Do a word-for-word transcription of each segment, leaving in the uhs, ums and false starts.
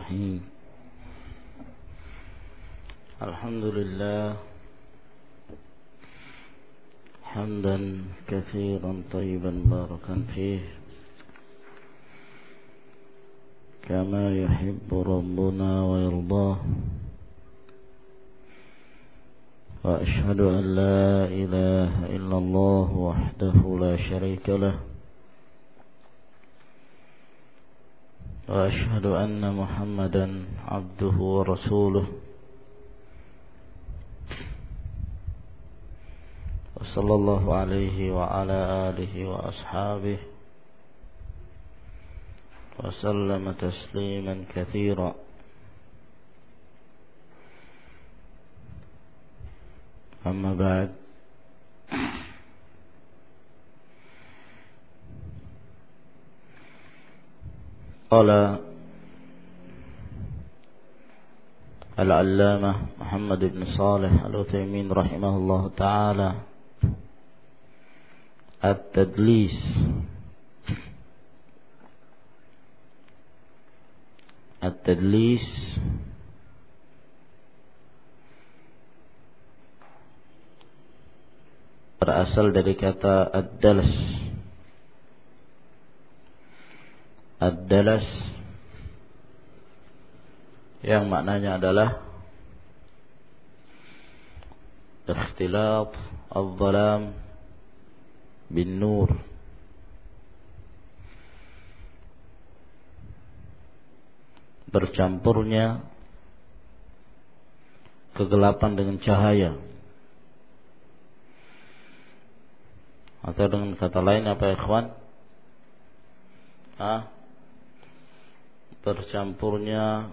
الرحيم الحمد لله حمدا كثيرا طيبا باركا فيه كما يحب ربنا ويرضاه وأشهد أن لا إله إلا الله وحده لا شريك له وأشهد أن محمدا عبده ورسوله وصلى الله عليه وعلى آله وأصحابه وسلم تسليما كثيرا أما بعد قال العلامة محمد بن صالح العثيمين رحمه الله تعالى التدليس التدليس berasal dari kata ad-dalas. Ad-dalas yang maknanya adalah ikhtilat al-zalam bin nur, bercampurnya kegelapan dengan cahaya, atau dengan kata lain apa ya ikhwan? Ah, bercampurnya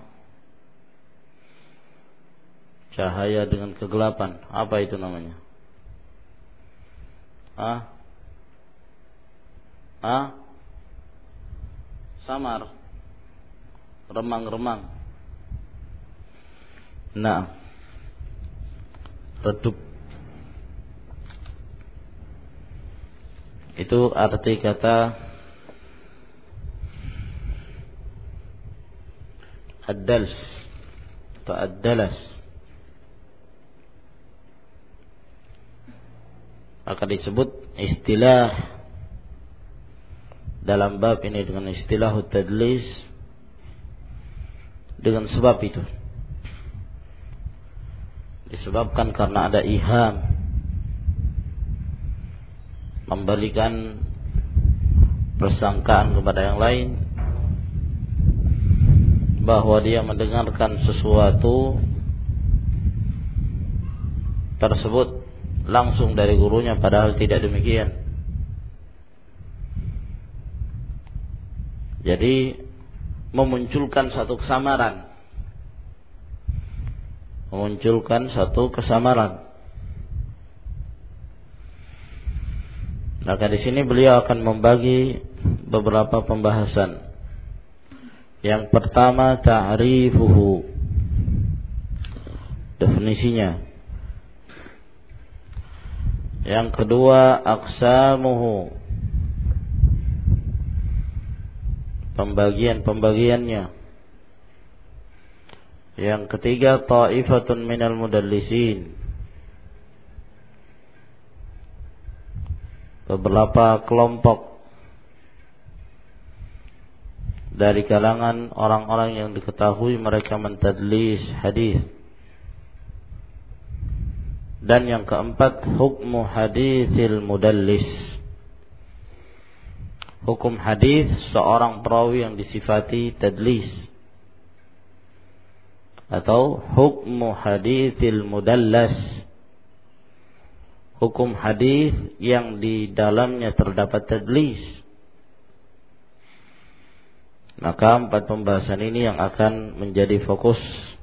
cahaya dengan kegelapan. Apa itu namanya? Ah, ah, samar, remang-remang. Nah, redup. Itu arti kata ad-dals atau ad-dalas. Maka disebut istilah dalam bab ini dengan istilah tadlis dengan sebab itu. Disebabkan karena ada iham, memberikan persangkaan kepada yang lain bahwa dia mendengarkan sesuatu tersebut langsung dari gurunya, padahal tidak demikian. Jadi memunculkan satu kesamaran, memunculkan satu kesamaran. Maka di sini beliau akan membagi beberapa pembahasan. Yang pertama ta'rifuhu, definisinya. Yang kedua aqsamuhu, pembagian-pembagiannya. Yang ketiga ta'ifatun minal mudallisin, beberapa kelompok dari kalangan orang-orang yang diketahui mereka mentadlis hadis. Dan yang keempat hukmu haditsil mudallis, hukum hadis seorang perawi yang disifati tadlis, atau hukmu haditsil mudallas, hukum hadis yang di dalamnya terdapat tadlis. Maka empat pembahasan ini yang akan menjadi fokus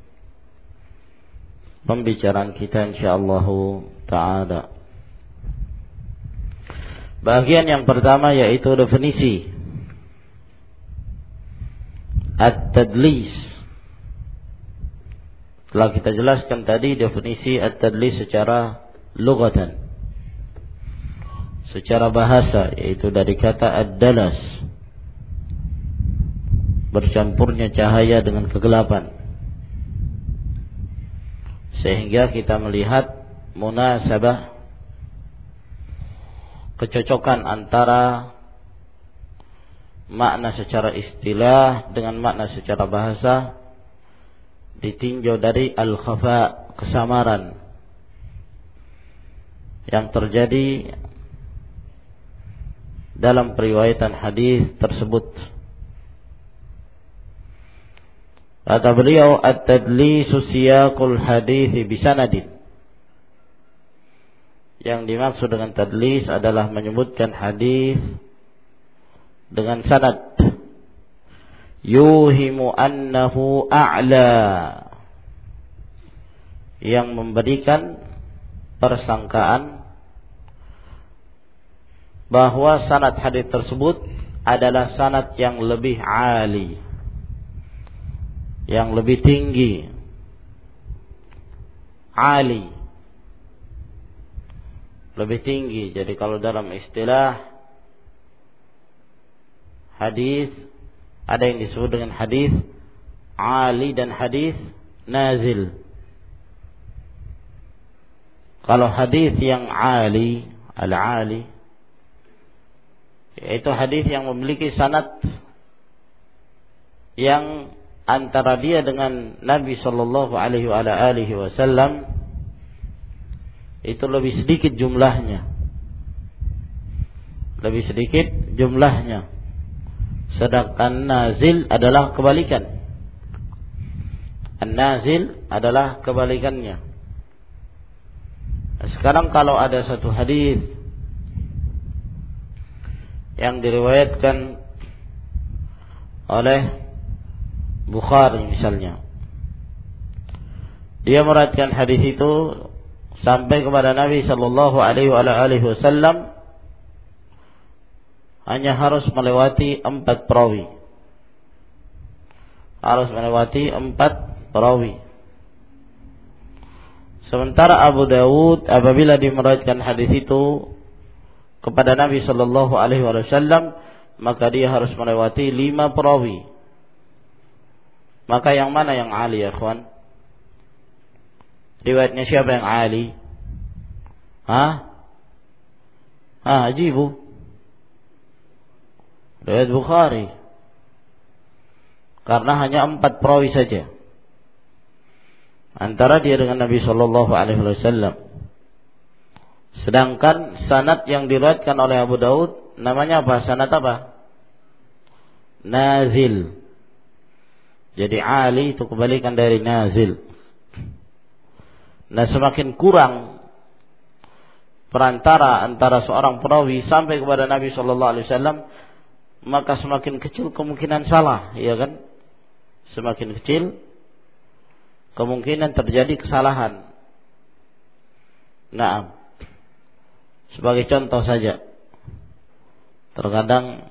pembicaraan kita insyaallah ta'ala. Bagian yang pertama yaitu definisi at-tadlis. Telah kita jelaskan tadi definisi at-tadlis secara lughatan, secara bahasa, yaitu dari kata ad-dalas, bercampurnya cahaya dengan kegelapan, sehingga kita melihat munasabah, kecocokan antara makna secara istilah dengan makna secara bahasa ditinjau dari al-khafa, kesamaran yang terjadi dalam periwayatan hadis tersebut. Kata beliau, at-tadlisu siyaqul hadis bisanadin. Yang dimaksud dengan tadlis adalah menyebutkan hadis dengan sanad, yuhimu annahu a'la, yang memberikan persangkaan bahwa sanad hadis tersebut adalah sanad yang lebih ali, yang lebih tinggi. Ali, lebih tinggi. Jadi kalau dalam istilah hadis ada yang disebut dengan hadis ali dan hadis nazil. Kalau hadis yang ali, al-ali, yaitu hadis yang memiliki sanad yang antara dia dengan Nabi sallallahu alaihi wasallam itu lebih sedikit jumlahnya, lebih sedikit jumlahnya. Sedangkan nazil adalah kebalikan. An-nazil adalah kebalikannya. Sekarang kalau ada satu hadis yang diriwayatkan oleh Bukhari misalnya, dia meriwayatkan hadis itu sampai kepada Nabi sallallahu alaihi wasallam, hanya harus melewati empat perawi. Harus melewati empat perawi. Sementara Abu Dawud apabila dimeriwayatkan hadis itu kepada Nabi sallallahu alaihi wasallam, maka dia harus melewati lima perawi. Maka yang mana yang ali ya ikhwan? Riwayatnya siapa yang ali? Hah? Ah, ajibu. Riwayat Bukhari. Karena hanya empat perawi saja antara dia dengan Nabi sallallahu alaihi wasallam. Sedangkan sanad yang diriwayatkan oleh Abu Daud namanya apa? Sanad apa? Nazil. Jadi ali itu kebalikan dari nazil. Nah, semakin kurang perantara antara seorang perawi sampai kepada Nabi sallallahu alaihi wasallam, maka semakin kecil kemungkinan salah, ya kan? Semakin kecil kemungkinan terjadi kesalahan. Nah, sebagai contoh saja, terkadang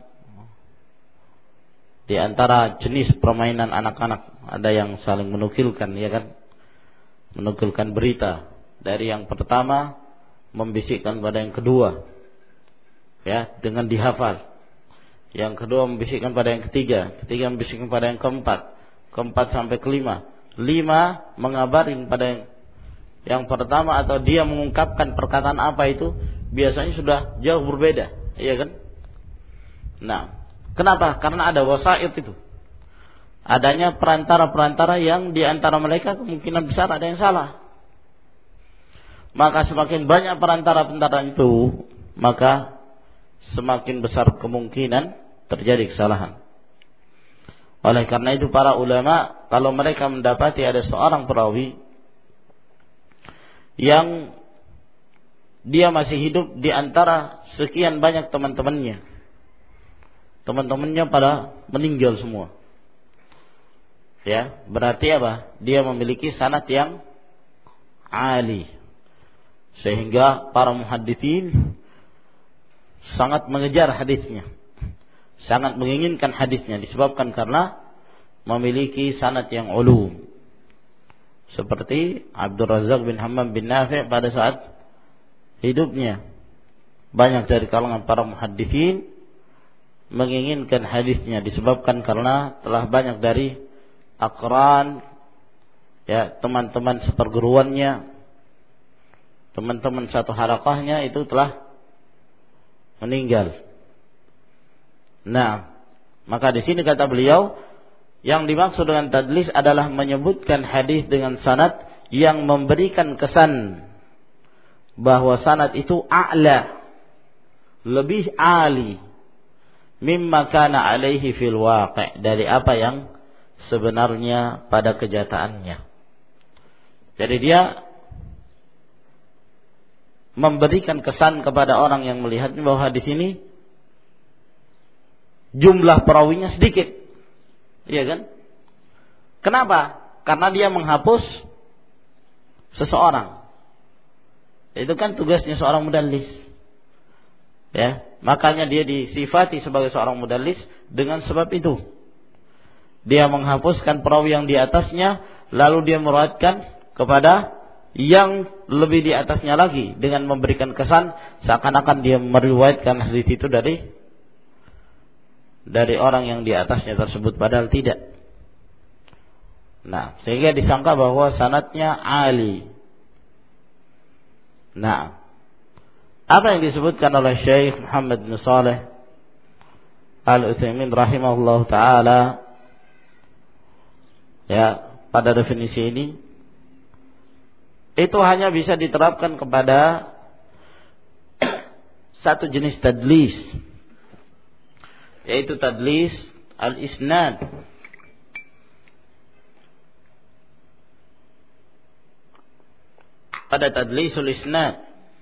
di antara jenis permainan anak-anak ada yang saling menukilkan, ya kan? Menukilkan berita dari yang pertama membisikkan pada yang kedua, ya, dengan dihafal. Yang kedua membisikkan pada yang ketiga, ketiga membisikkan pada yang keempat, keempat sampai kelima, lima mengabarin pada yang, yang pertama, atau dia mengungkapkan perkataan apa itu biasanya sudah jauh berbeda, iya kan? Nah, kenapa? Karena ada wasait itu, adanya perantara-perantara yang di antara mereka kemungkinan besar ada yang salah. Maka semakin banyak perantara-perantara itu, maka semakin besar kemungkinan terjadi kesalahan. Oleh karena itu para ulama kalau mereka mendapati ada seorang perawi yang dia masih hidup di antara sekian banyak teman-temannya, teman-temannya pada meninggal semua, ya, berarti apa? Dia memiliki sanad yang ali, sehingga para muhadditsin sangat mengejar hadisnya, sangat menginginkan hadisnya, disebabkan karena memiliki sanad yang ulu. Seperti Abdul Razak bin Hammam bin Nafi' pada saat hidupnya, banyak dari kalangan para muhadditsin menginginkan hadisnya, disebabkan karena telah banyak dari aqran, ya, teman-teman seperguruannya, teman-teman satu halaqahnya itu telah meninggal. Nah, maka di sini kata beliau, yang dimaksud dengan tadlis adalah menyebutkan hadis dengan sanad yang memberikan kesan bahwa sanad itu a'la, lebih ali, mimma kana alaihi fil waqi', dari apa yang sebenarnya pada kenyataannya. Jadi dia memberikan kesan kepada orang yang melihatnya bahwa hadis ini jumlah perawinya sedikit. Iya kan? Kenapa? Karena dia menghapus seseorang. Itu kan tugasnya seorang mudallis. Ya, makanya dia disifati sebagai seorang mudallis dengan sebab itu. Dia menghapuskan perawi yang di atasnya, lalu dia meriwayatkan kepada yang lebih di atasnya lagi dengan memberikan kesan seakan-akan dia meriwayatkan hadis itu dari dari orang yang di atasnya tersebut, padahal tidak. Nah, sehingga disangka bahwa sanadnya ali. Nah, apa yang disebutkan oleh Syekh Muhammad bin Shalih Al-Utsaimin rahimahullah taala, ya, pada definisi ini itu hanya bisa diterapkan kepada satu jenis tadlis, yaitu tadlis al-isnad. Pada tadlisul isnad,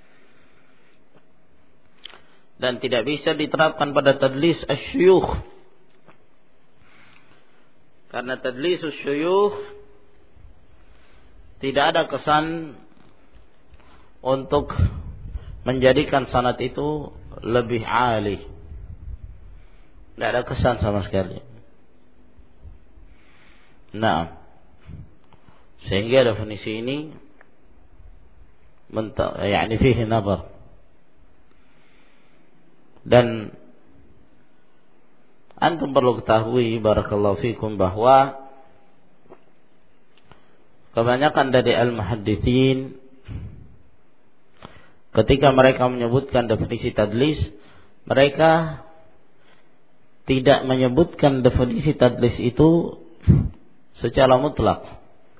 dan tidak bisa diterapkan pada tadlis asy-syuyukh. Karena tadlis asy-syuyukh tidak ada kesan untuk menjadikan sanad itu lebih ali. Tidak ada kesan sama sekali. Nah, sehingga definisi ini menta, yani fihi nazar. Dan antum perlu ketahui barakallahu fikum bahwa kebanyakan dari al-muhadditsin ketika mereka menyebutkan definisi tadlis, mereka tidak menyebutkan definisi tadlis itu secara mutlak.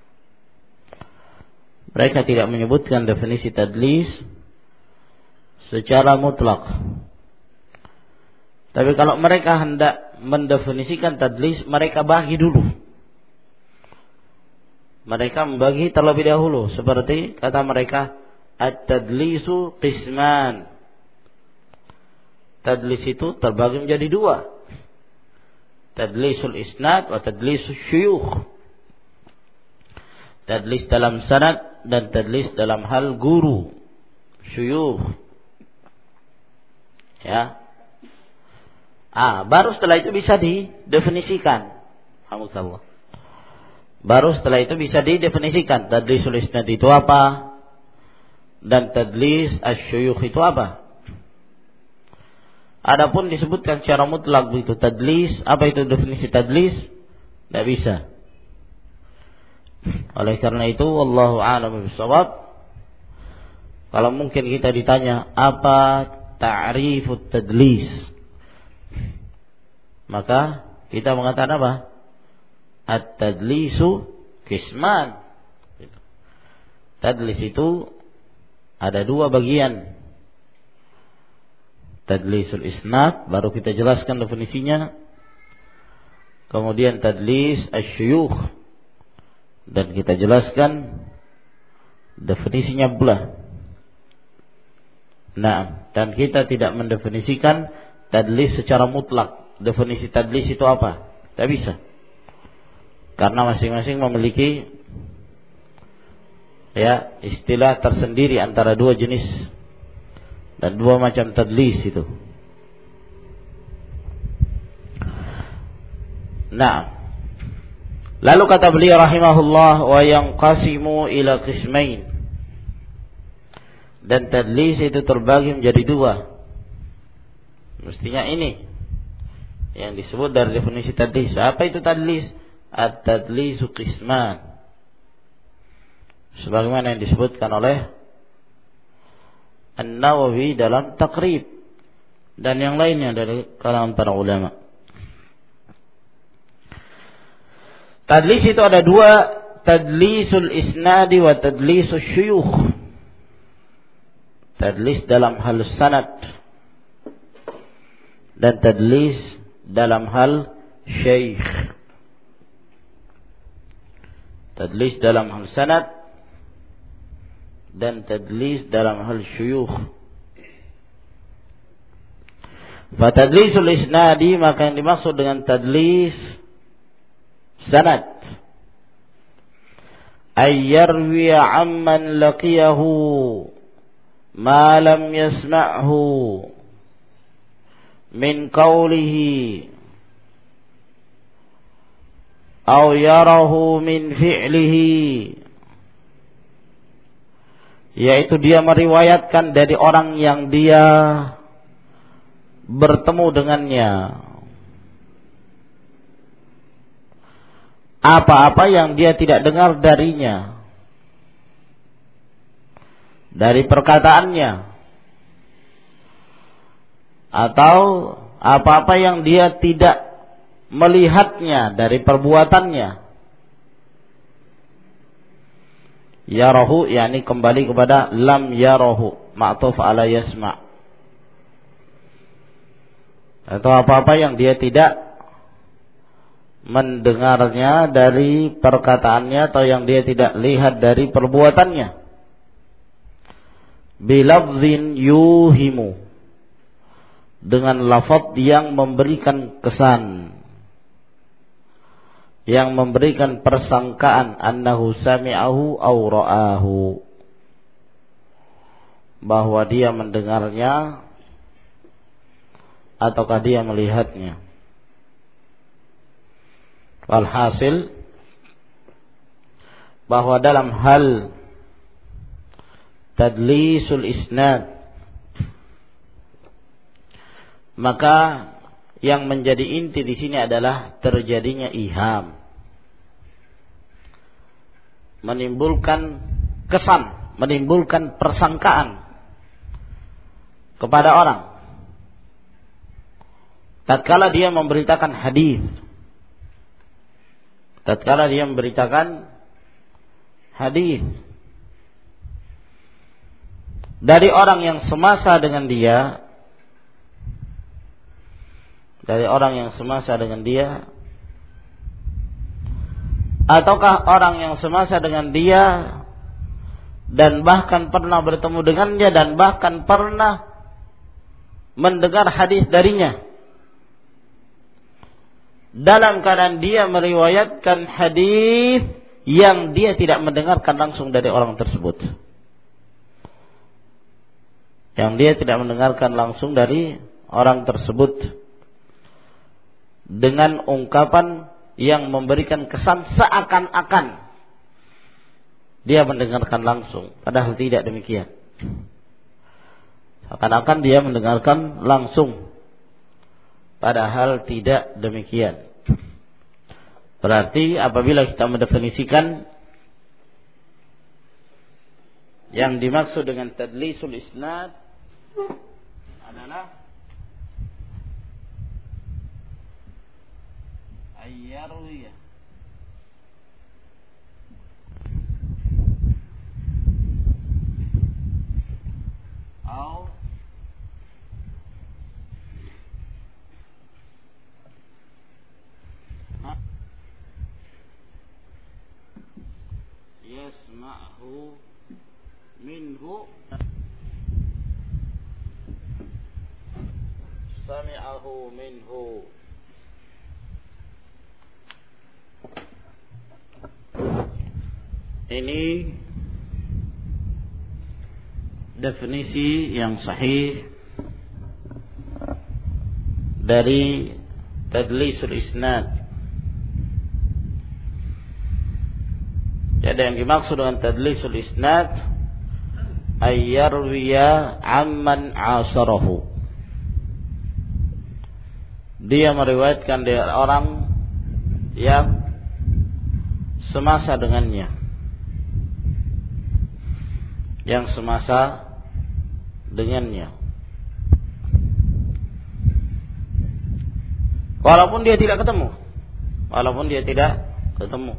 Mereka tidak menyebutkan definisi tadlis secara mutlak. Tapi kalau mereka hendak mendefinisikan tadlis, mereka bagi dulu. Mereka membagi terlebih dahulu. Seperti kata mereka, at-tadlisu qisman. Tadlis itu terbagi menjadi dua. Tadlisul isnad wa tadlisul syuyukh. Tadlis dalam sanad dan tadlis dalam hal guru, syuyukh. Ya. Ah, baru setelah itu bisa didefinisikan. Alhamdulillah. Baru setelah itu bisa didefinisikan tadlisul isnad itu apa dan tadlis asy-syuyukh itu apa. Adapun disebutkan secara mutlak begitu tadlis, apa itu definisi tadlis? Tidak bisa. Oleh karena itu, wallahu a'lam bishawab. Kalau mungkin kita ditanya apa ta'rifut tadlis, maka kita mengatakan apa? At-tadlisu qisman. Tadlis itu ada dua bagian. Tadlisul isnad, baru kita jelaskan definisinya. Kemudian tadlis asy-syuyukh, dan kita jelaskan definisinya pula. Nah, dan kita tidak mendefinisikan tadlis secara mutlak. Definisi tadlis itu apa? Tidak bisa. Karena masing-masing memiliki ya istilah tersendiri antara dua jenis dan dua macam tadlis itu. Nah, lalu kata beliau rahimahullah, wa yanqasimu ila qismain. Dan tadlis itu terbagi menjadi dua. Mestinya ini yang disebut dari definisi tadlis. Apa itu tadlis? At-tadlisu qisman, sebagaimana yang disebutkan oleh An-Nawawi dalam Taqrib dan yang lainnya dari kalangan para ulama. Tadlis itu ada dua, tadlisul isnadi wa tadlisul syuyukh. Tadlis dalam hal sanad dan tadlis dalam hal syekh. Tadlis dalam hal sanad dan tadlis dalam hal syuyukh. Fa tadlisul isnadi, maka yang dimaksud dengan tadlis sanad, ay yarwi amman laqiyahu ma lam yasma'hu min qawlihi aw yarahu min fi'lihi, yaitu dia meriwayatkan dari orang yang dia bertemu dengannya apa-apa yang dia tidak dengar darinya, dari perkataannya, atau apa-apa yang dia tidak melihatnya dari perbuatannya. Yarahu, yakni kembali kepada lam yarahu, ma'tuf ala yasma', atau apa-apa yang dia tidak mendengarnya dari perkataannya atau yang dia tidak lihat dari perbuatannya. Bilafzin yuhimu, dengan lafaz yang memberikan kesan, yang memberikan persangkaan annahu sami'ahu aw ra'ahu, bahwa dia mendengarnya ataukah dia melihatnya. Walhasil bahwa dalam hal tadlisul isnad, maka yang menjadi inti di sini adalah terjadinya iham, menimbulkan kesan, menimbulkan persangkaan kepada orang tatkala dia memberitakan hadis, tatkala dia memberitakan hadis dari orang yang semasa dengan dia, dari orang yang semasa dengan dia, ataukah orang yang semasa dengan dia dan bahkan pernah bertemu dengannya dan bahkan pernah mendengar hadis darinya, dalam keadaan dia meriwayatkan hadis yang dia tidak mendengarkan langsung dari orang tersebut, yang dia tidak mendengarkan langsung dari orang tersebut, dengan ungkapan yang memberikan kesan seakan-akan dia mendengarkan langsung, padahal tidak demikian. Seakan-akan dia mendengarkan langsung, padahal tidak demikian. Berarti apabila kita mendefinisikan yang dimaksud dengan tadlisul isnad adalah ayyarwiya atau yasma'hu minhu, sami'ahu minhu. Ini definisi yang sahih dari tadlisul isnad. Jadi yang dimaksud dengan tadlisul isnad ayyarwiya amman asarahu, dia meriwayatkan dari orang yang semasa dengannya, yang semasa dengannya, walaupun dia tidak ketemu, walaupun dia tidak ketemu,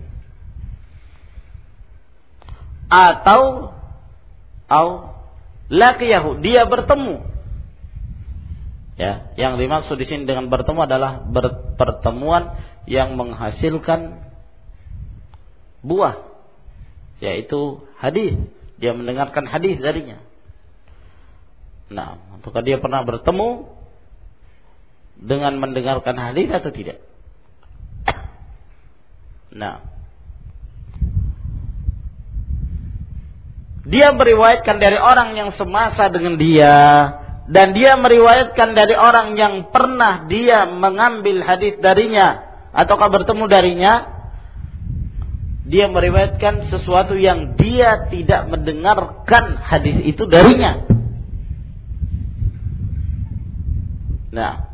atau au laqiyahu, dia bertemu. Ya, yang dimaksud di sini dengan bertemu adalah ber- pertemuan yang menghasilkan buah, yaitu hadis. Dia mendengarkan hadis darinya. Nah, apakah dia pernah bertemu dengan mendengarkan hadis atau tidak? Nah, dia meriwayatkan dari orang yang semasa dengan dia, dan dia meriwayatkan dari orang yang pernah dia mengambil hadis darinya ataukah bertemu darinya. Dia meriwayatkan sesuatu yang dia tidak mendengarkan hadis itu darinya. Nah,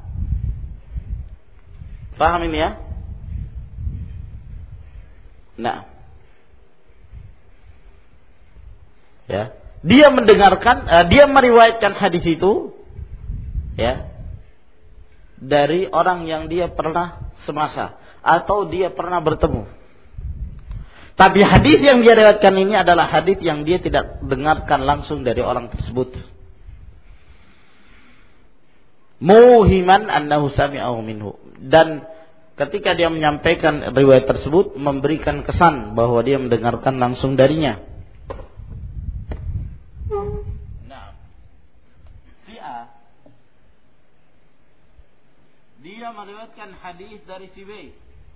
paham ini ya? Nah, ya, dia mendengarkan, uh, dia meriwayatkan hadis itu, ya, dari orang yang dia pernah semasa atau dia pernah bertemu. Tapi hadis yang dia riwayatkan ini adalah hadis yang dia tidak dengarkan langsung dari orang tersebut. Muhiman annahu sami'ahu minhu, dan ketika dia menyampaikan riwayat tersebut memberikan kesan bahwa dia mendengarkan langsung darinya. Nah, si A dia meriwayatkan hadis dari si B.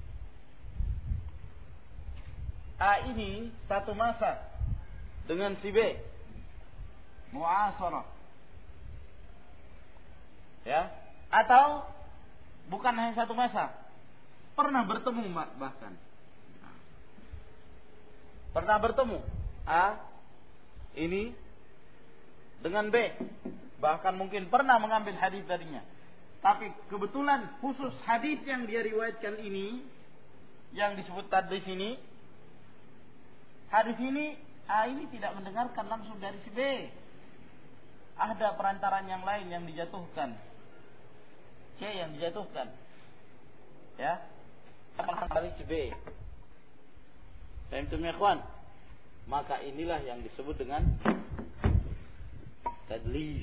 A ini satu masa dengan si B, mu'asarah, ya, atau bukan hanya satu masa, pernah bertemu bahkan, pernah bertemu A ini dengan B, bahkan mungkin pernah mengambil hadis darinya. Tapi kebetulan khusus hadis yang dia riwayatkan ini, yang disebut tadi sini, hadis ini A ini tidak mendengarkan langsung dari si B. Ada perantaraan yang lain yang dijatuhkan, C yang dijatuhkan, ya, dari si B. Fahimtum ya ikhwan? Maka inilah yang disebut dengan tadlis.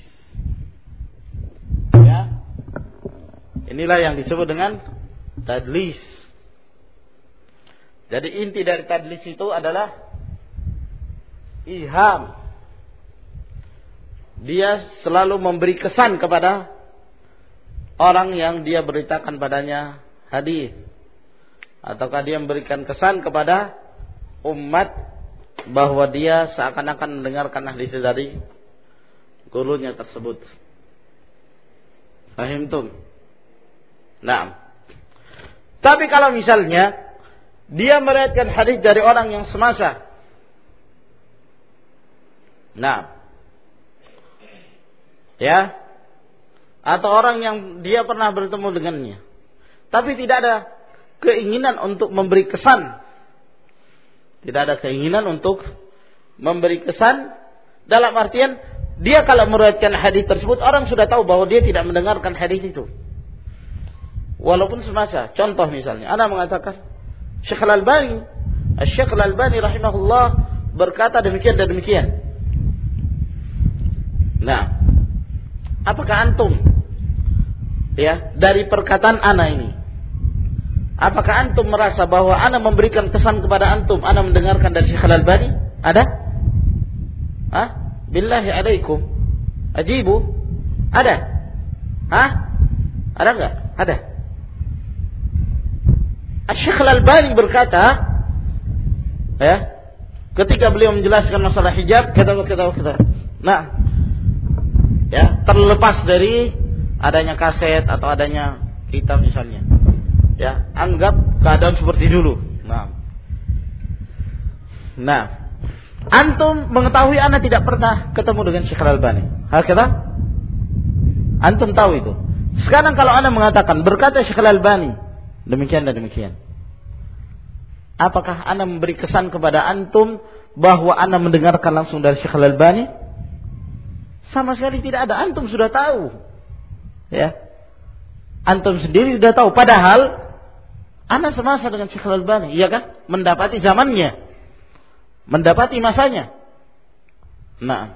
Ya, inilah yang disebut dengan tadlis. Jadi inti dari tadlis itu adalah iham. Dia selalu memberi kesan kepada orang yang dia beritakan padanya hadis, ataukah dia memberikan kesan kepada umat bahwa dia seakan-akan mendengarkan hadis dari gurunya tersebut. Fahimtum? Nah, tapi kalau misalnya dia meriwayatkan hadis dari orang yang semasa, nah, ya, atau orang yang dia pernah bertemu dengannya, tapi tidak ada keinginan untuk memberi kesan, tidak ada keinginan untuk memberi kesan dalam artian dia kalau meriwayatkan hadis tersebut orang sudah tahu bahwa dia tidak mendengarkan hadis itu, walaupun semasa. Contoh misalnya, ana mengatakan Syekh Al-Albani, Syekh Al-Albani rahimahullah berkata demikian dan demikian. Nah, apakah antum, ya, dari perkataan ana ini, apakah antum merasa bahwa ana memberikan kesan kepada antum ana mendengarkan dari Syekh Al-Albani? Ada? Hah? Billahi alaikum, ajibu. Ada? Hah? Ada enggak? Ada. Syekh Al-Albani berkata, ya, ketika beliau menjelaskan masalah hijab, kata kata kata. Nah, ya, terlepas dari adanya kaset atau adanya kitab misalnya, ya, anggap keadaan seperti dulu. Nah, nah, antum mengetahui anda tidak pernah ketemu dengan Syekh Al-Albani, hakikatnya antum tahu itu. Sekarang kalau Anda mengatakan berkata Syekh Al-Albani demikian dan demikian, apakah Anda memberi kesan kepada antum bahwa Anda mendengarkan langsung dari Syekh Al-Albani? Sama sekali tidak ada. Antum sudah tahu. Ya. Antum sendiri sudah tahu. Padahal Anda semasa dengan Syekh Al-Albani, iya kan? Mendapati zamannya, mendapati masanya. Nah,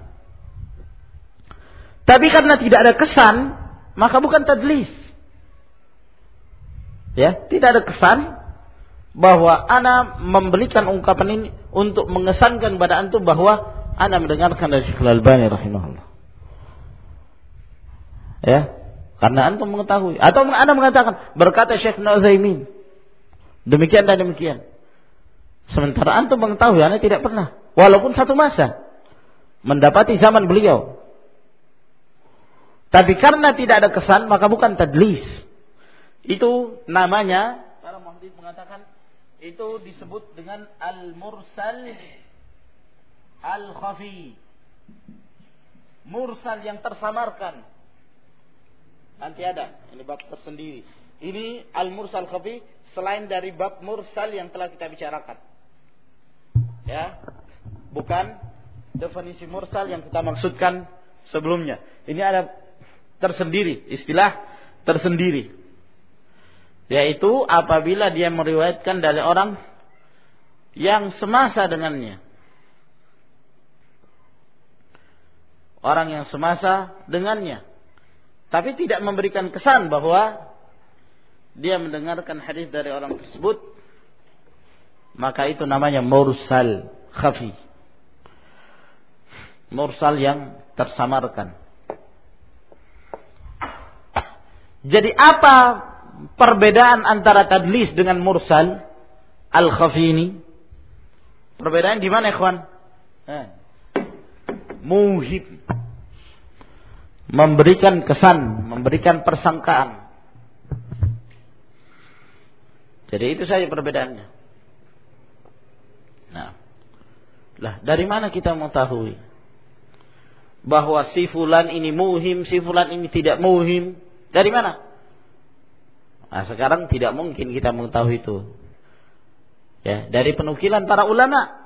tapi karena tidak ada kesan, maka bukan tadlis. Ya, tidak ada kesan bahwa ana memberikan ungkapan ini untuk mengesankan pada antum bahwa ana mendengarkan dari Syekh Al-Albani rahimahullah. Ya, karena antum mengetahui atau ana mengatakan berkata Syekh Al-Utsaimin demikian dan demikian. Sementara antum mengetahui ana tidak pernah, walaupun satu masa mendapati zaman beliau. Tapi karena tidak ada kesan, maka bukan tadlis. Itu namanya, para muhaddits mengatakan, itu disebut dengan al-mursal al-khafi. Mursal yang tersamarkan. Nanti ada, ini bab tersendiri. Ini al-mursal khafi selain dari bab mursal yang telah kita bicarakan. Ya, bukan definisi mursal yang kita maksudkan sebelumnya. Ini ada tersendiri, istilah tersendiri. Yaitu apabila dia meriwayatkan dari orang yang semasa dengannya. Orang yang semasa dengannya. Tapi tidak memberikan kesan bahwa dia mendengarkan hadis dari orang tersebut. Maka itu namanya mursal khafi. Mursal yang tersamarkan. Jadi apa perbedaan antara tadlis dengan mursal al-khafi ini? Perbedaan di mana, ikhwan? Eh. Muhim. Memberikan kesan, memberikan persangkaan. Jadi itu saja perbedaannya. Nah, lah dari mana kita mengetahui bahwa si fulan ini muhim, si fulan ini tidak muhim? Dari mana? Nah, sekarang tidak mungkin kita mengetahui itu. Ya, dari penukilan para ulama.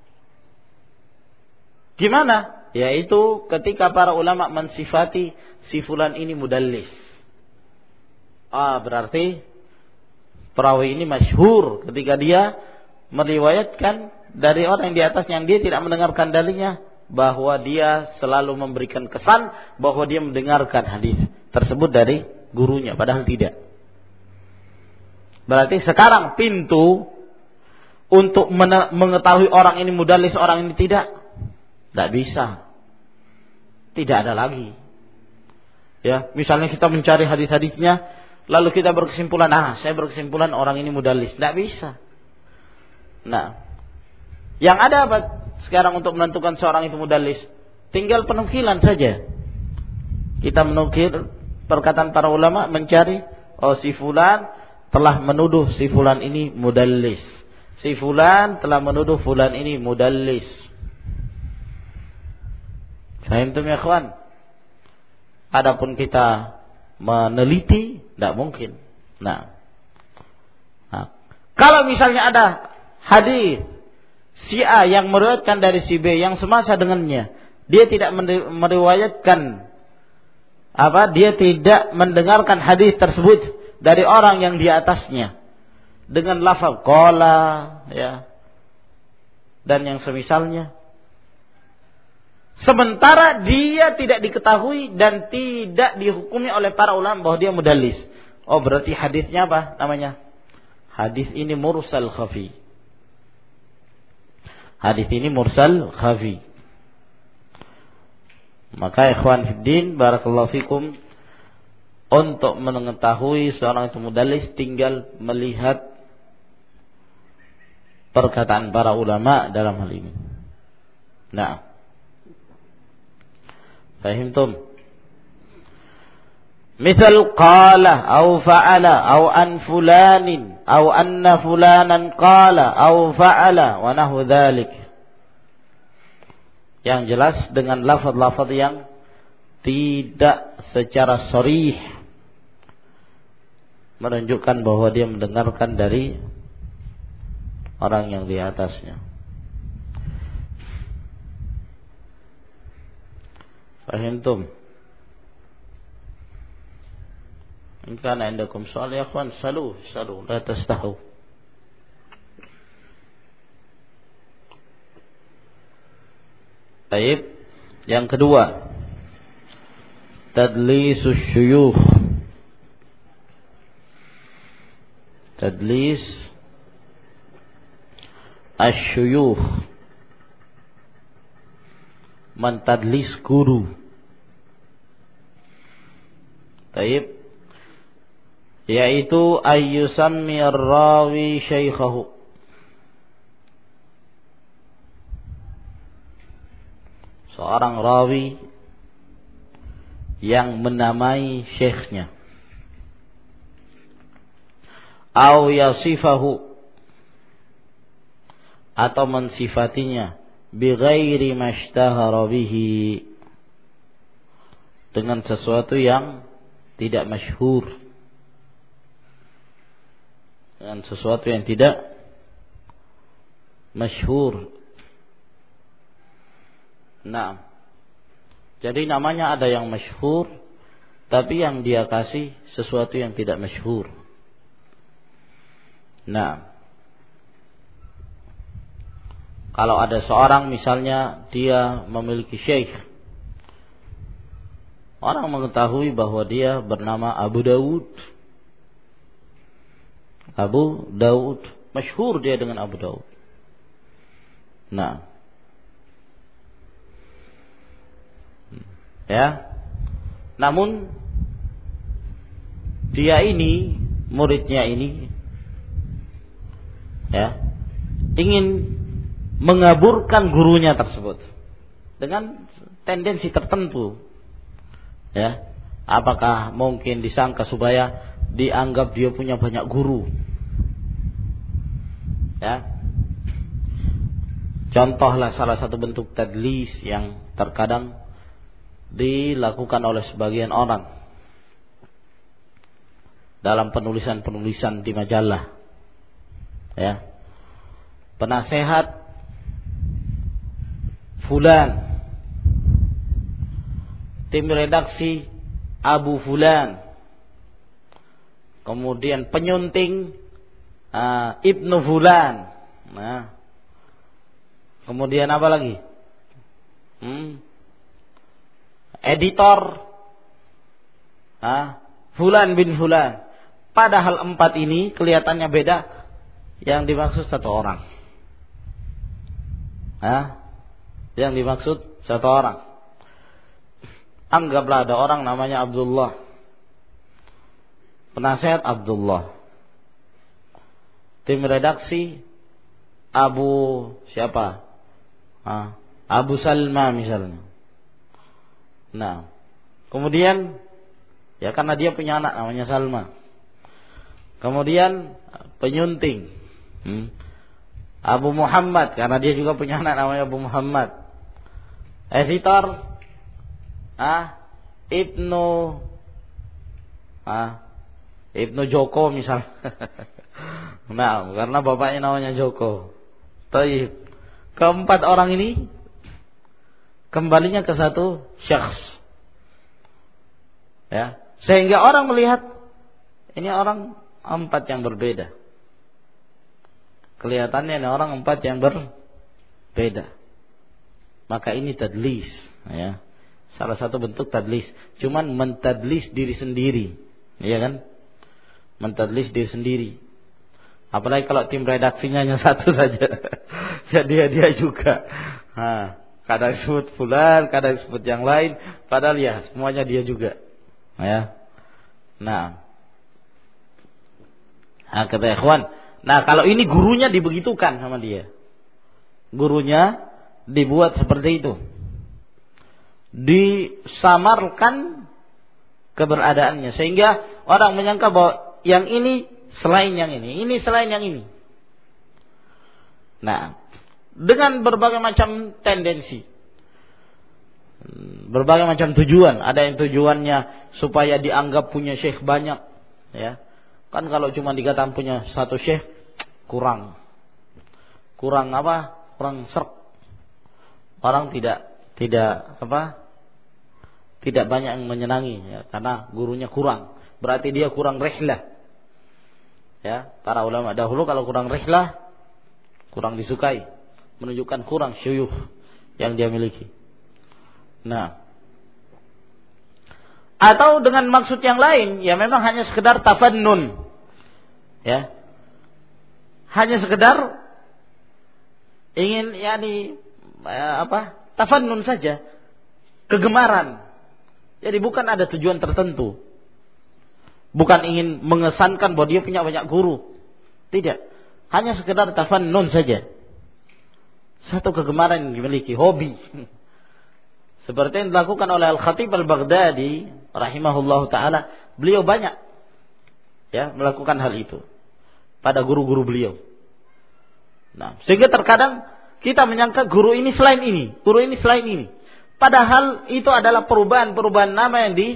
Gimana? Yaitu ketika para ulama mensifati si fulan ini mudallis. Ah, berarti perawi ini masyhur ketika dia meriwayatkan dari orang yang di atasnya yang dia tidak mendengarkan darinya, bahwa dia selalu memberikan kesan bahwa dia mendengarkan hadis tersebut dari gurunya, padahal tidak. Berarti sekarang pintu untuk mengetahui orang ini mudallis, orang ini tidak, tidak bisa. Tidak ada lagi. Ya, misalnya kita mencari hadis-hadisnya, lalu kita berkesimpulan, ah, saya berkesimpulan orang ini mudallis. Tidak bisa. Nah, yang ada apa sekarang untuk menentukan seorang itu mudallis? Tinggal penukilan saja. Kita menukil perkataan para ulama, mencari, oh si fulan telah menuduh si fulan ini mudallis. Si fulan telah menuduh fulan ini mudallis. Fahimtum ya kawan? Adapun kita meneliti, tidak mungkin. Nah, nah, kalau misalnya ada hadis si A yang meriwayatkan dari si B yang semasa dengannya, dia tidak meriwayatkan apa? Dia tidak mendengarkan hadis tersebut dari orang yang di atasnya dengan lafaz qala, ya, dan yang semisalnya. Sementara dia tidak diketahui dan tidak dihukumi oleh para ulama bahwa dia mudallis. Oh, berarti hadisnya apa namanya? Hadis ini mursal khafi. Hadis ini mursal khafi. Maka ikhwan fiddin, barakallahu fikum, untuk mengetahui seorang itu mudallis tinggal melihat perkataan para ulama dalam hal ini. Nah, fahimtum? Misal qala au fa'ala au an fulanin au anna fulanan qala au fa'ala wa nahu dzalik. Yang jelas dengan lafaz-lafaz yang tidak secara sharih menunjukkan bahwa dia mendengarkan dari orang yang di atasnya. Fahimtum? In kana indakum soal ya akhwan, salu, salu, la tastahu. Baik, yang kedua, tadlisus syuyukh. Tadlis asy-syuyukh, mentadlis guru. Baik, yaitu ayyusammi ar-rawi syaikhahu, seorang rawi yang menamai syekhnya, au yasifahu, atau mensifatinya, bighairi mashtahara bihi, dengan sesuatu yang tidak masyhur, dengan sesuatu yang tidak masyhur. Nah, jadi namanya ada yang masyhur, tapi yang dia kasih sesuatu yang tidak masyhur. Nah, kalau ada seorang misalnya dia memiliki syekh, orang mengetahui bahwa dia bernama Abu Daud. Abu Daud, masyhur dia dengan Abu Daud. Nah, ya, namun dia ini, muridnya ini, ya, ingin mengaburkan gurunya tersebut dengan tendensi tertentu, ya. Apakah mungkin disangka supaya dianggap dia punya banyak guru, ya. Contohlah salah satu bentuk tadlis yang terkadang dilakukan oleh sebagian orang dalam penulisan-penulisan di majalah, ya. Penasehat fulan, tim redaksi Abu Fulan, kemudian penyunting uh, Ibnu Fulan, nah, kemudian apa lagi? Hmm? Editor uh, Fulan bin Fulan. Padahal empat ini kelihatannya beda, yang dimaksud satu orang. Hah? Yang dimaksud satu orang. Anggaplah ada orang namanya Abdullah, penasehat Abdullah, tim redaksi Abu siapa? Ah, Abu Salma misalnya. Nah, kemudian ya karena dia punya anak namanya Salma. Kemudian penyunting hmm, Abu Muhammad, karena dia juga punya anak namanya Abu Muhammad. Editor ah Ibnu ah Ibnu Joko misal. Nah, karena bapaknya namanya Joko. Taib. Keempat orang ini kembalinya ke satu syakhs, ya, sehingga orang melihat ini orang empat yang berbeda. Kelihatannya ini orang empat yang berbeda. Maka ini tadlis, ya. Salah satu bentuk tadlis. Cuman mentadlis diri sendiri, ya kan? Mentadlis diri sendiri. Apalagi kalau tim redaksinya hanya satu saja. Ya dia dia juga. Nah, kadang sebut fulan, kadang sebut yang lain, padahal ya semuanya dia juga. Ya. Nah. Nah, kata ikhwan, nah kalau ini gurunya dibegitukan sama dia. Gurunya dibuat seperti itu. Disamarkan keberadaannya sehingga orang menyangka bahwa yang ini selain yang ini, ini selain yang ini. Nah, dengan berbagai macam tendensi, berbagai macam tujuan. Ada yang tujuannya supaya dianggap punya syekh banyak, ya. Kan kalau cuma dikatakan punya satu syekh kurang. Kurang apa? Kurang serk. Orang tidak tidak apa? Tidak banyak yang menyenangi ya, karena gurunya kurang. Berarti dia kurang rihlah. Ya, para ulama dahulu kalau kurang rihlah, kurang disukai, menunjukkan kurang syuyukh yang dia miliki. Nah, atau dengan maksud yang lain, ya memang hanya sekedar tafannun. Ya. Hanya sekedar ingin yakni apa? Tafannun saja, kegemaran. Jadi bukan ada tujuan tertentu. Bukan ingin mengesankan bahwa dia punya banyak guru. Tidak. Hanya sekedar tafannun saja. Satu kegemaran yang dimiliki, hobi. Seperti yang dilakukan oleh Al-Khatib Al-Baghdadi rahimahullahu taala, beliau banyak ya melakukan hal itu pada guru-guru beliau. Nah, sehingga terkadang kita menyangka guru ini selain ini, guru ini selain ini. Padahal itu adalah perubahan-perubahan nama yang di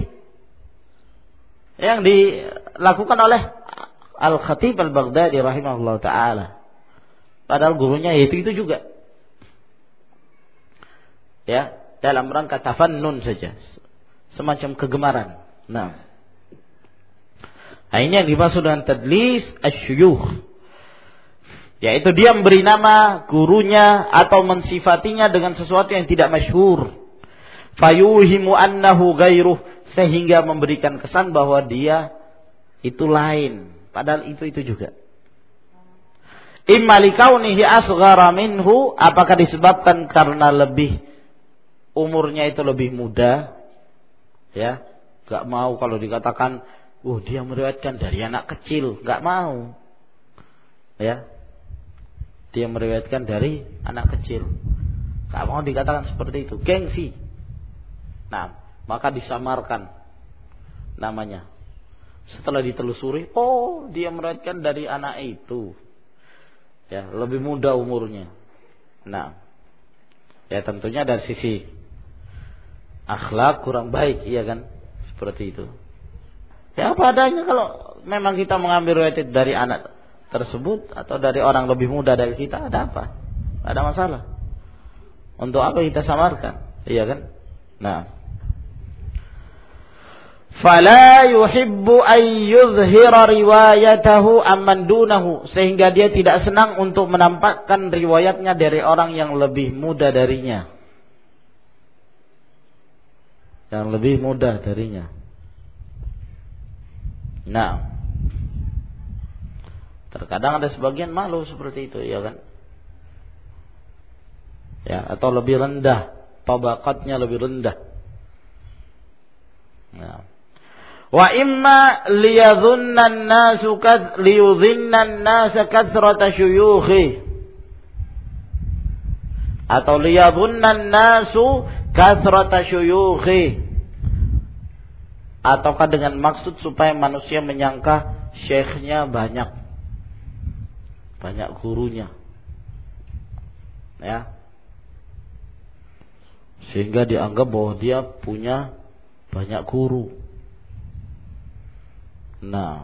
yang dilakukan oleh Al-Khatib Al-Baghdadi rahimahullahu taala. Padahal gurunya itu itu juga. Ya, dalam rangka tafannun saja, semacam kegemaran. Nah, nah ini yang dimaksud dengan tadlis asyuyukh, yaitu dia memberi nama gurunya atau mensifatinya dengan sesuatu yang tidak masyhur, fayuhimu annahu ghairuh, sehingga memberikan kesan bahwa dia itu lain, padahal itu itu juga. Imma likaunihi asghara minhu, apakah disebabkan karena lebih umurnya itu lebih muda, ya, gak mau kalau dikatakan, uh dia meriwayatkan dari anak kecil, gak mau, ya, dia meriwayatkan dari anak kecil, gak mau dikatakan seperti itu, gengsi. Nah, maka disamarkan namanya. Setelah ditelusuri, oh dia meriwayatkan dari anak itu, ya, lebih muda umurnya. Nah, ya tentunya dari sisi akhlak kurang baik, iya kan? Seperti itu. Ya apa adanya, kalau memang kita mengambil riwayat dari anak tersebut atau dari orang lebih muda dari kita, ada apa? Ada masalah. Untuk apa kita samarkan? Iya kan? Nah. Fala yuhibbu an yuzhira riwayatahu amman dunahu, sehingga dia tidak senang untuk menampakkan riwayatnya dari orang yang lebih muda darinya. Yang lebih mudah darinya. Nah, terkadang ada sebagian malu seperti itu, ya kan? Ya, atau lebih rendah, tabaqatnya lebih rendah. Nah. Wa imma liyadhunna an-nasu kad liyudhinna an-nasa kathrata syuyukhi, atau liyadhunna an-nasu kathrata syuyukhi, ataukah dengan maksud supaya manusia menyangka syekhnya banyak, banyak gurunya, ya, sehingga dianggap bahwa dia punya banyak guru. Nah,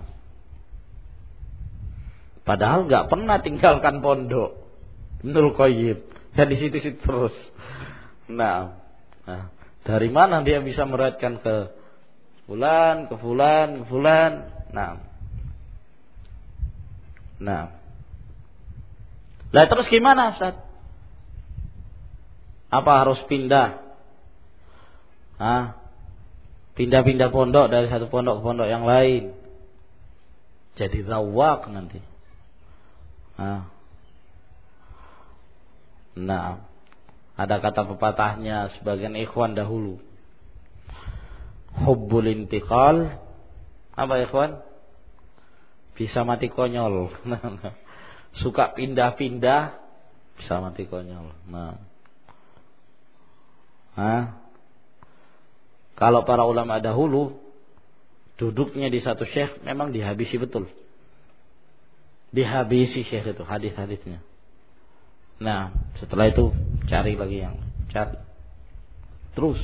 padahal nggak pernah tinggalkan pondok Ibnul Qayyim, dan di situ-situ terus. Nah, nah, dari mana dia bisa meriwayatkan ke fulan, ke fulan, ke fulan? Nah, nah, lah terus gimana, Ustaz? Apa harus pindah? Ah, pindah-pindah pondok dari satu pondok ke pondok yang lain, jadi zawak nanti. Ah. Nah, ada kata pepatahnya sebagian ikhwan dahulu, hubbul intiqal, apa ikhwan? Bisa mati konyol. Suka pindah-pindah bisa mati konyol. Nah, Hah? Kalau para ulama dahulu duduknya di satu syekh memang dihabisi betul, dihabisi syekh itu hadis-hadisnya. Nah, setelah itu cari lagi yang cari terus.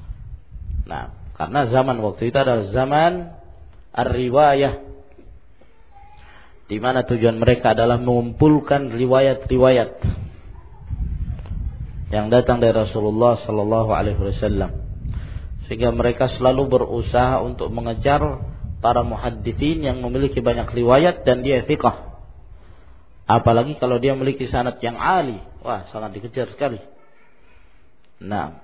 Nah, karena zaman waktu itu adalah zaman ar-riwayah, di mana tujuan mereka adalah mengumpulkan riwayat-riwayat yang datang dari Rasulullah sallallahu alaihi wasallam, sehingga mereka selalu berusaha untuk mengejar para muhadditsin yang memiliki banyak riwayat dan dia thiqah. Apalagi kalau dia memiliki sanad yang ali, wah sangat dikejar sekali. Nah,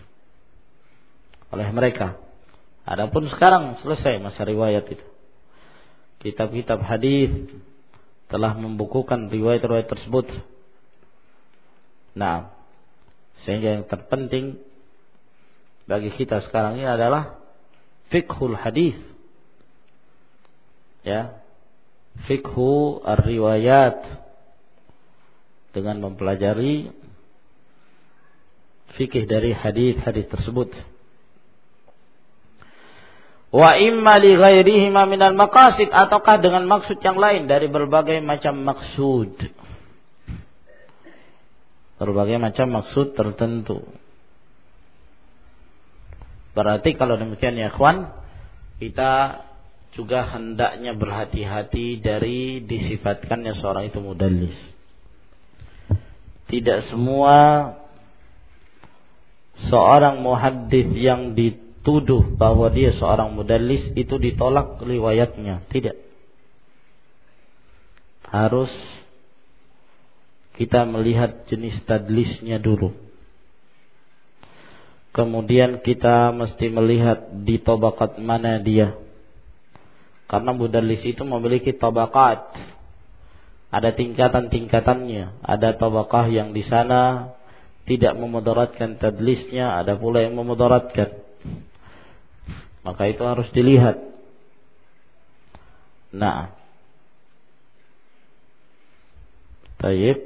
oleh mereka. Adapun sekarang selesai masa riwayat itu. Kitab-kitab hadis telah membukukan riwayat-riwayat tersebut. Nah, sehingga yang terpenting bagi kita sekarang ini adalah fiqhul hadis. Ya. Fiqhu ar-riwayat, dengan mempelajari fikih dari hadis-hadis tersebut. Wa imma li ghairihima minal maqasid, ataukah dengan maksud yang lain dari berbagai macam maksud. Berbagai macam maksud tertentu. Berarti kalau demikian ya ikhwan, kita juga hendaknya berhati-hati dari disifatkannya seorang itu mudallis. Tidak semua seorang muhaddits yang dituduh bahwa dia seorang mudallis itu ditolak riwayatnya. Tidak. Harus kita melihat jenis tadlisnya dulu. Kemudian kita mesti melihat di tabaqat mana dia. Karena mudallis itu memiliki tabaqat. Ada tingkatan-tingkatannya. Ada tabaqah yang di sana tidak memudaratkan tadlisnya, ada pula yang memudaratkan. Maka itu harus dilihat. Nah. Baik.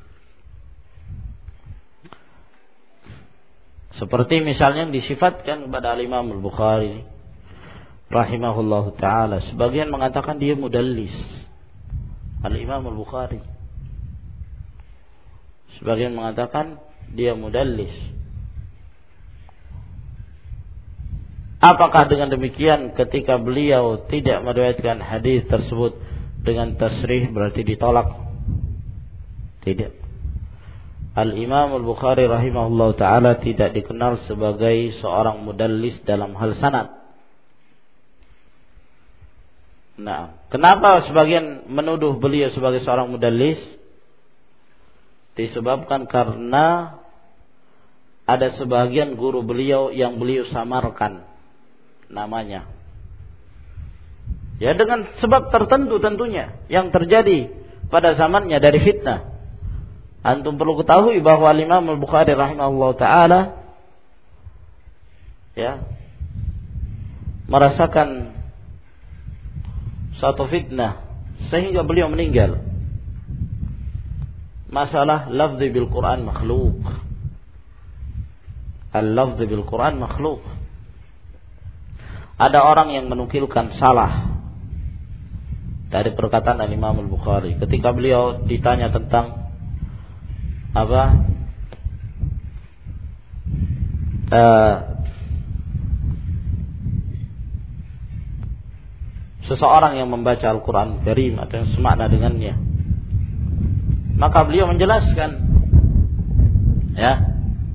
Seperti misalnya yang disifatkan kepada Imam Al-Bukhari rahimahullahu ta'ala. Sebagian mengatakan dia mudallis, Al-Imam Al-Bukhari. Sebagian mengatakan dia mudallis. Apakah dengan demikian ketika beliau tidak meriwayatkan hadis tersebut dengan tasrih berarti ditolak? Tidak. Al-Imam Al-Bukhari rahimahullahu ta'ala tidak dikenal sebagai seorang mudallis dalam hal sanad. Nah, kenapa sebagian menuduh beliau sebagai seorang mudallis? Disebabkan karena ada sebagian guru beliau yang beliau samarkan namanya. Ya, dengan sebab tertentu tentunya yang terjadi pada zamannya dari fitnah. Antum perlu ketahui bahwa Imam Al-Bukhari rahimahullah ta'ala ya merasakan suatu fitnah sehingga beliau meninggal. Masalah lafzi bil Quran makhluk. Al-lafzi bil Quran makhluk. Ada orang yang menukilkan salah dari perkataan Imam Al-Bukhari ketika beliau ditanya tentang apa uh, seseorang yang membaca Al-Quran Karim atau yang semakna dengannya, maka beliau menjelaskan ya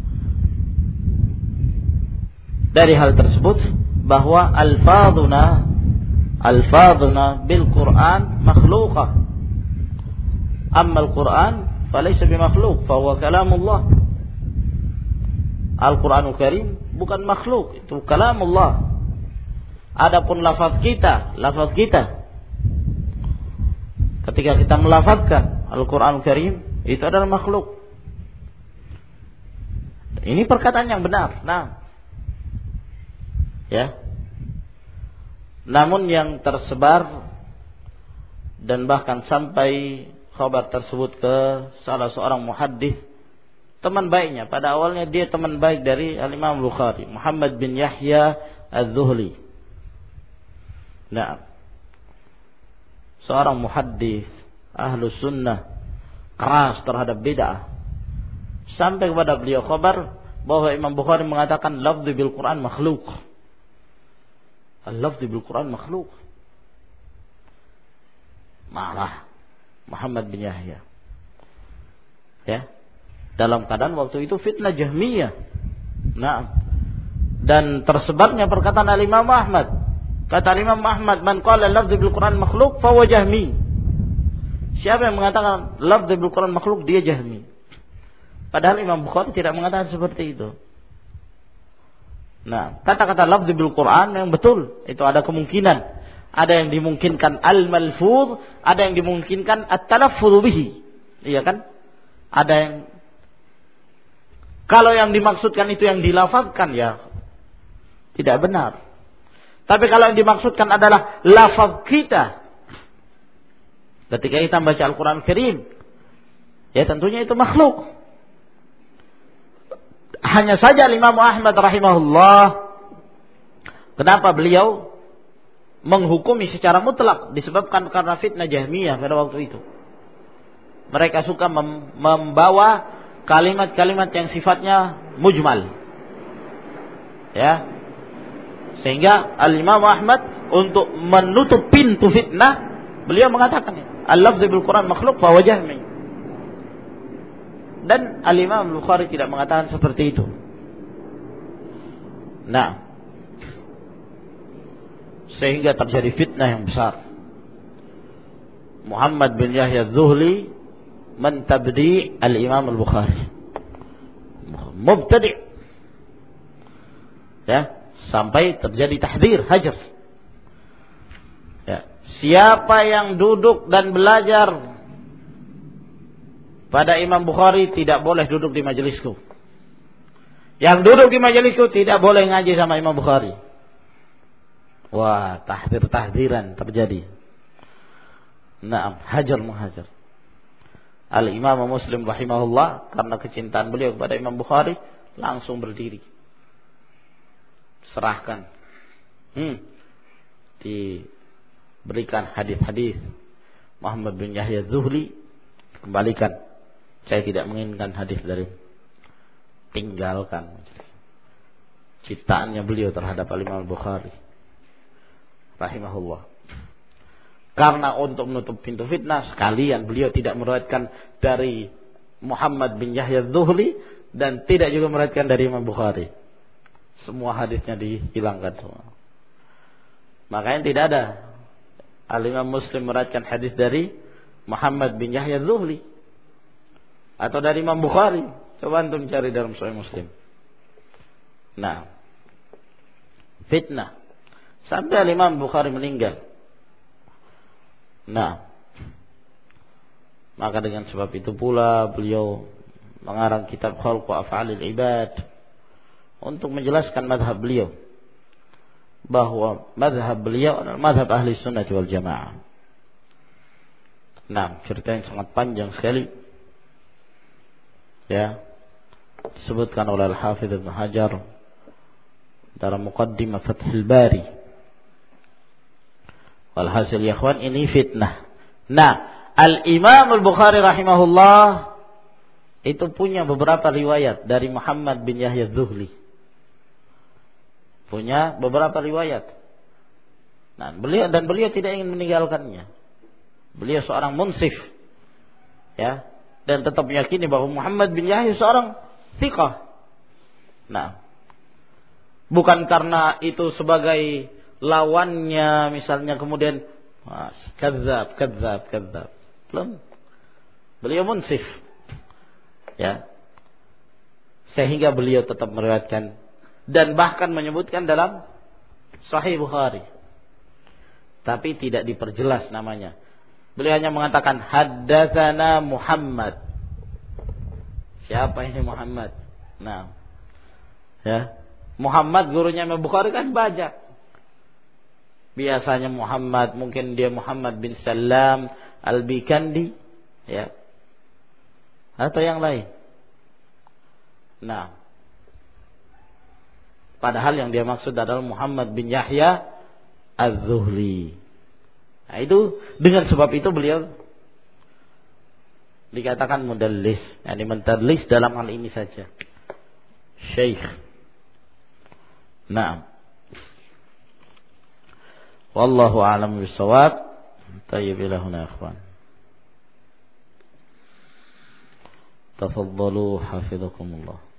dari hal tersebut bahwa alfaduna alfaduna bil Quran makhluqah, amma Al-Quran falaysa bimakhluq fa huwa kalamullah. Al-Quranul Karim bukan makhluk, itu kalamullah. Adapun lafaz kita, lafaz kita ketika kita melafazkan Al-Quranul Karim itu adalah makhluk. Ini perkataan yang benar. Nah, ya. Namun yang tersebar dan bahkan sampai khabar tersebut ke salah seorang muhaddits, teman baiknya, pada awalnya dia teman baik dari Al-Imam Bukhari, Muhammad bin Yahya Az-Zuhli. Nah, seorang muhaddits ahlus sunnah, keras terhadap bid'ah, sampai kepada beliau khabar bahwa Imam Bukhari mengatakan lafzi bil Quran makhluk. Al-lafzi bil Quran makhluk. marah Muhammad bin Yahya. Ya. Dalam keadaan waktu itu fitnah Jahmiyah. Nah, dan tersebarnya perkataan Al-Imam Ahmad. Kata Imam Ahmad, "Man qala lafdz bil Quran makhluk fa huwa Jahmi." Siapa yang mengatakan lafdz bil Quran makhluk, dia Jahmi. Padahal Imam Bukhari tidak mengatakan seperti itu. Nah, kata-kata lafdz bil Quran yang betul, itu ada kemungkinan. Ada yang dimungkinkan al-malfuz, ada yang dimungkinkan at-talaffuz bihi. Iya kan? Ada yang kalau yang dimaksudkan itu yang dilafazkan, ya tidak benar. Tapi kalau yang dimaksudkan adalah lafaz kita ketika kita membaca Al-Quran Karim, ya tentunya itu makhluk. Hanya saja Imam Ahmad rahimahullah, kenapa beliau menghukumi secara mutlak, disebabkan karena fitnah Jahmiyah pada waktu itu. Mereka suka mem- membawa kalimat-kalimat yang sifatnya mujmal. Ya. Sehingga Al-Imam Ahmad untuk menutup pintu fitnah, beliau mengatakan al-lafdz bil Quran makhluk fa huwa Jahmi. Dan Al-Imam Bukhari tidak mengatakan seperti itu. Nah, sehingga terjadi fitnah yang besar. Muhammad bin Yahya Az-Zuhli mentabdi Al-Imam Al-Bukhari. Mubtadi'. Ya, sampai terjadi tahdzir, hajar. Ya, siapa yang duduk dan belajar pada Imam Bukhari tidak boleh duduk di majelisku. Yang duduk di majelisku tidak boleh ngaji sama Imam Bukhari. Wah, tahdir-tahdiran terjadi. Naam, hajar muhajar. Al-Imam Muslim rahimahullah, karena kecintaan beliau kepada Imam Bukhari, langsung berdiri. Serahkan. Hmm. Diberikan hadis-hadis Muhammad bin Yahya Az-Zuhli, kembalikan. Saya tidak menginginkan hadis dari, tinggalkan. Ciptaannya beliau terhadap Al-Imam Bukhari rahimahullah. Karena untuk menutup pintu fitnah, sekalian beliau tidak meriwayatkan dari Muhammad bin Yahya Az-Zuhli dan tidak juga meriwayatkan dari Imam Bukhari. Semua hadisnya dihilangkan semua. Makanya tidak ada Al-Imam Muslim meriwayatkan hadis dari Muhammad bin Yahya Az-Zuhli atau dari Imam Bukhari. Coba antum cari dalam Sahih Muslim. Nah, fitnah sampai Imam Bukhari meninggal. Nah, maka dengan sebab itu pula beliau mengarang kitab Khalqu Af'alil Ibad untuk menjelaskan mazhab beliau, bahwa mazhab beliau adalah mazhab ahli sunnah wal jamaah. Nah, cerita yang sangat panjang sekali, ya, disebutkan oleh Al-Hafidz Ibnu Hajar dalam Muqaddimah Fathul Bari. Walhasil ya ikhwan, ini fitnah. Nah, Al-Imam Al-Bukhari rahimahullah itu punya beberapa riwayat dari Muhammad bin Yahya Az-Zuhli. Punya beberapa riwayat. Nah, beliau dan beliau tidak ingin meninggalkannya. Beliau seorang munsif. Ya, dan tetap meyakini bahwa Muhammad bin Yahya seorang thiqah. Nah, bukan karena itu sebagai lawannya misalnya kemudian kadzab, kadzab, kadzab. Belum. Beliau munsif. Ya. Sehingga beliau tetap meriwayatkan dan bahkan menyebutkan dalam Sahih Bukhari. Tapi tidak diperjelas namanya. Beliau hanya mengatakan haddatsana Muhammad. Siapa ini Muhammad? Nah. Ya. Muhammad gurunya Imam Bukhari kan banyak. Biasanya Muhammad, mungkin dia Muhammad bin Salam Al-Bikandi, ya, atau yang lain. Nah, padahal yang dia maksud adalah Muhammad bin Yahya Az-Zuhli. Nah, itu dengan sebab itu beliau dikatakan mudallis, yakni mentadlis dalam hal ini saja. Syekh. Nah, wallahu a'lam bishawab. طيب إلى هنا يا أخوان. تفضلوا حفظكم الله.